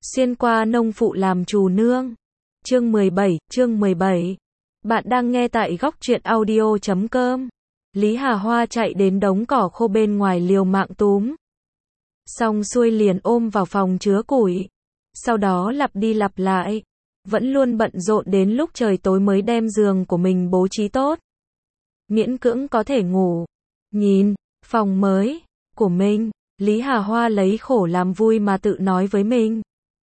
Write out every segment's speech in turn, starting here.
Xuyên qua nông phụ làm trù nương. Chương 17. Bạn đang nghe tại góc truyện audio.com. Lý Hà Hoa chạy đến đống cỏ khô bên ngoài liều mạng túm. Xong xuôi liền ôm vào phòng chứa củi. Sau đó lặp đi lặp lại. Vẫn luôn bận rộn đến lúc trời tối mới đem giường của mình bố trí tốt. Miễn cưỡng có thể ngủ. Nhìn, phòng mới của mình, Lý Hà Hoa lấy khổ làm vui mà tự nói với mình.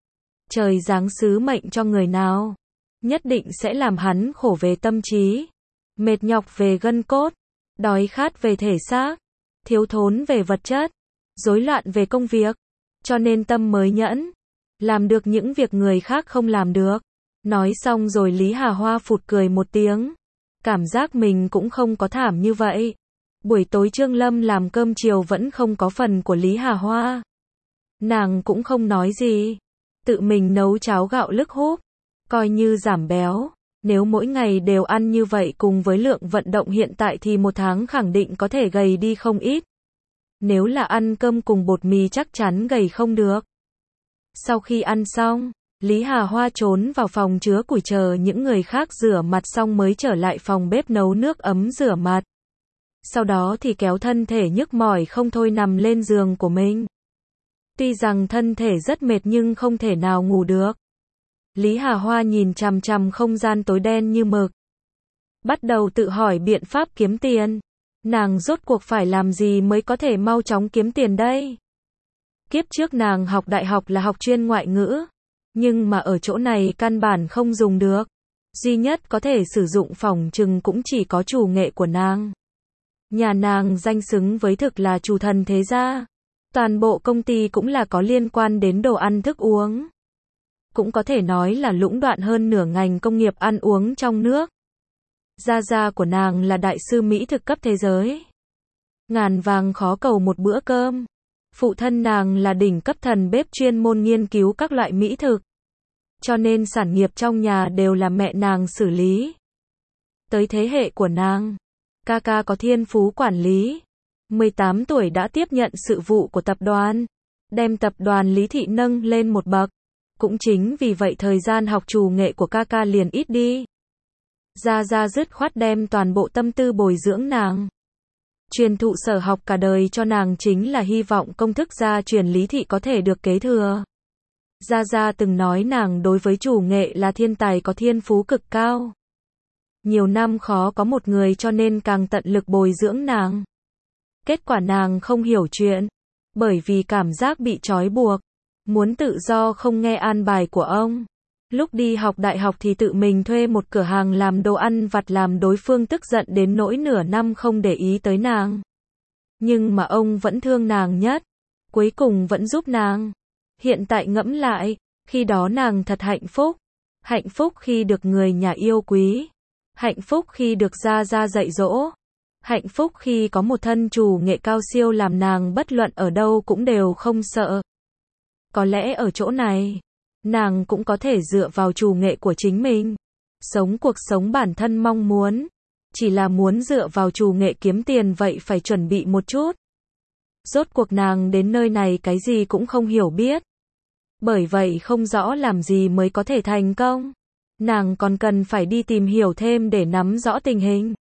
Trời giáng sứ mệnh cho người nào, nhất định sẽ làm hắn khổ về tâm trí, mệt nhọc về gân cốt, đói khát về thể xác, thiếu thốn về vật chất, rối loạn về công việc. Cho nên tâm mới nhẫn, làm được những việc người khác không làm được. Nói xong rồi Lý Hà Hoa phụt cười một tiếng. Cảm giác mình cũng không có thảm như vậy. Buổi tối Trương Lâm làm cơm chiều vẫn không có phần của Lý Hà Hoa. Nàng cũng không nói gì. Tự mình nấu cháo gạo lức húp. Coi như giảm béo. Nếu mỗi ngày đều ăn như vậy cùng với lượng vận động hiện tại thì một tháng khẳng định có thể gầy đi không ít. Nếu là ăn cơm cùng bột mì chắc chắn gầy không được. Sau khi ăn xong, Lý Hà Hoa trốn vào phòng chứa củi chờ những người khác rửa mặt xong mới trở lại phòng bếp nấu nước ấm rửa mặt. Sau đó thì kéo thân thể nhức mỏi không thôi nằm lên giường của mình. Tuy rằng thân thể rất mệt nhưng không thể nào ngủ được. Lý Hà Hoa nhìn chằm chằm không gian tối đen như mực. Bắt đầu tự hỏi biện pháp kiếm tiền. Nàng rốt cuộc phải làm gì mới có thể mau chóng kiếm tiền đây? Kiếp trước nàng học đại học là học chuyên ngoại ngữ. Nhưng mà ở chỗ này căn bản không dùng được. Duy nhất có thể sử dụng phỏng chừng cũng chỉ có chủ nghệ của nàng. Nhà nàng danh xứng với thực là chủ thần thế gia. Toàn bộ công ty cũng là có liên quan đến đồ ăn thức uống. Cũng có thể nói là lũng đoạn hơn nửa ngành công nghiệp ăn uống trong nước. Gia gia của nàng là đại sư mỹ thực cấp thế giới. Ngàn vàng khó cầu một bữa cơm. Phụ thân nàng là đỉnh cấp thần bếp chuyên môn nghiên cứu các loại mỹ thực. Cho nên sản nghiệp trong nhà đều là mẹ nàng xử lý. Tới thế hệ của nàng, ca có thiên phú quản lý. 18 tuổi đã tiếp nhận sự vụ của tập đoàn, đem tập đoàn Lý Thị nâng lên một bậc. Cũng chính vì vậy thời gian học trù nghệ của ca liền ít đi. Gia dứt khoát đem toàn bộ tâm tư bồi dưỡng nàng. Truyền thụ sở học cả đời cho nàng chính là hy vọng công thức gia truyền Lý Thị có thể được kế thừa. Gia từng nói nàng đối với chủ nghệ là thiên tài có thiên phú cực cao. Nhiều năm khó có một người cho nên càng tận lực bồi dưỡng nàng. Kết quả nàng không hiểu chuyện, bởi vì cảm giác bị trói buộc, muốn tự do không nghe an bài của ông. Lúc đi học đại học thì tự mình thuê một cửa hàng làm đồ ăn vặt làm đối phương tức giận đến nỗi nửa năm không để ý tới nàng. Nhưng mà ông vẫn thương nàng nhất, cuối cùng vẫn giúp nàng. Hiện tại ngẫm lại, khi đó nàng thật hạnh phúc khi được người nhà yêu quý, hạnh phúc khi được gia dạy dỗ, hạnh phúc khi có một thân chủ nghệ cao siêu làm nàng bất luận ở đâu cũng đều không sợ. Có lẽ ở chỗ này, nàng cũng có thể dựa vào chủ nghệ của chính mình, sống cuộc sống bản thân mong muốn. Chỉ là muốn dựa vào chủ nghệ kiếm tiền vậy phải chuẩn bị một chút. Rốt cuộc nàng đến nơi này cái gì cũng không hiểu biết. Bởi vậy không rõ làm gì mới có thể thành công. Nàng còn cần phải đi tìm hiểu thêm để nắm rõ tình hình.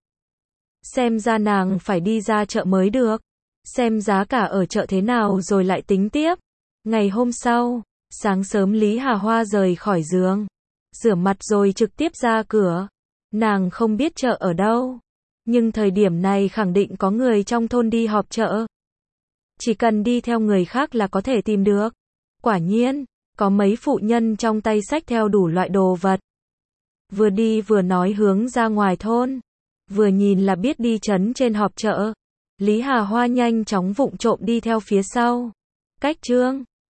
Xem ra nàng phải đi ra chợ mới được. Xem giá cả ở chợ thế nào rồi lại tính tiếp. Ngày hôm sau, sáng sớm Lý Hà Hoa rời khỏi giường. Rửa mặt rồi trực tiếp ra cửa. Nàng không biết chợ ở đâu. Nhưng thời điểm này khẳng định có người trong thôn đi họp chợ. Chỉ cần đi theo người khác là có thể tìm được. Quả nhiên, có mấy phụ nhân trong tay xách theo đủ loại đồ vật. Vừa đi vừa nói hướng ra ngoài thôn. Vừa nhìn là biết đi trấn trên họp chợ. Lý Hà Hoa nhanh chóng vụng trộm đi theo phía sau. Cách Trương